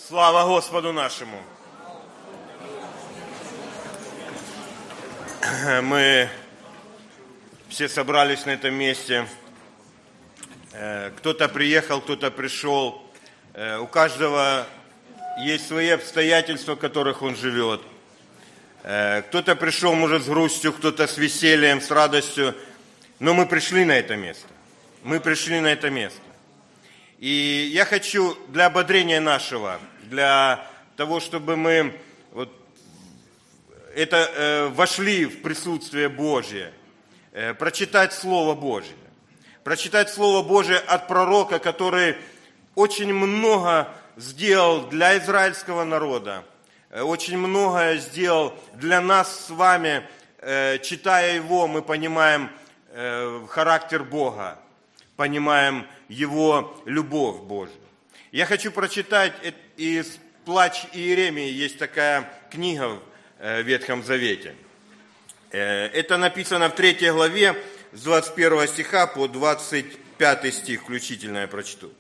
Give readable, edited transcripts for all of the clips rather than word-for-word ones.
Слава Господу нашему! Мы все собрались на этом месте. Кто-то приехал, кто-то пришел. У каждого есть свои обстоятельства, в которых он живет. Кто-то пришел, может, с грустью, кто-то с весельем, с радостью. Но мы пришли на это место. Мы пришли на это место. И я хочу для ободрения нашего, для того, чтобы мы вошли в присутствие Божие, прочитать Слово Божие. Прочитать Слово Божие от пророка, который очень много сделал для израильского народа, очень многое сделал для нас с вами. Читая его, мы понимаем характер Бога, понимаем Его любовь Божию. Я хочу прочитать из «Плач Иеремии», есть такая книга в Ветхом Завете. Это написано в 3 главе, с 21 стиха по 25 стих включительно я прочту.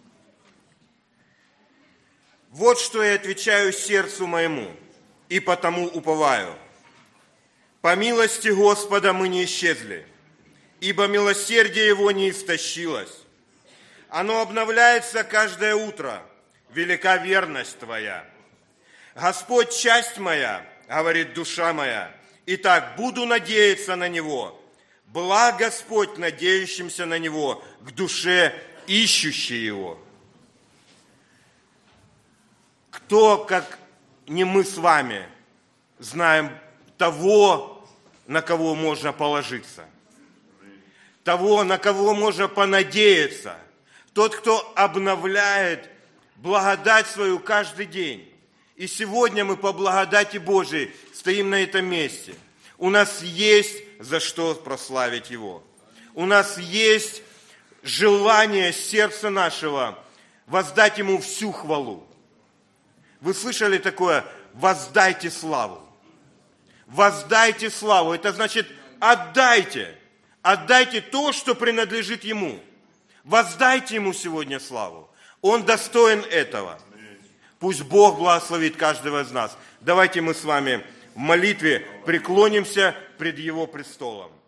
«Вот что я отвечаю сердцу моему, и потому уповаю. По милости Господа мы не исчезли, ибо милосердие Его не истощилось. Оно обновляется каждое утро, велика верность Твоя. Господь, часть моя, говорит душа моя, итак, буду надеяться на Него. Благ Господь надеющимся на Него, к душе ищущей Его». Кто, как не мы с вами, знаем того, на кого можно положиться, того, на кого можно понадеяться, тот, кто обновляет благодать свою каждый день. И сегодня мы по благодати Божией стоим на этом месте. У нас есть за что прославить Его. У нас есть желание сердца нашего воздать Ему всю хвалу. Вы слышали такое? Воздайте славу. Воздайте славу. Это значит отдайте. Отдайте то, что принадлежит Ему. Воздайте Ему сегодня славу. Он достоин этого. Пусть Бог благословит каждого из нас. Давайте мы с вами в молитве преклонимся пред Его престолом.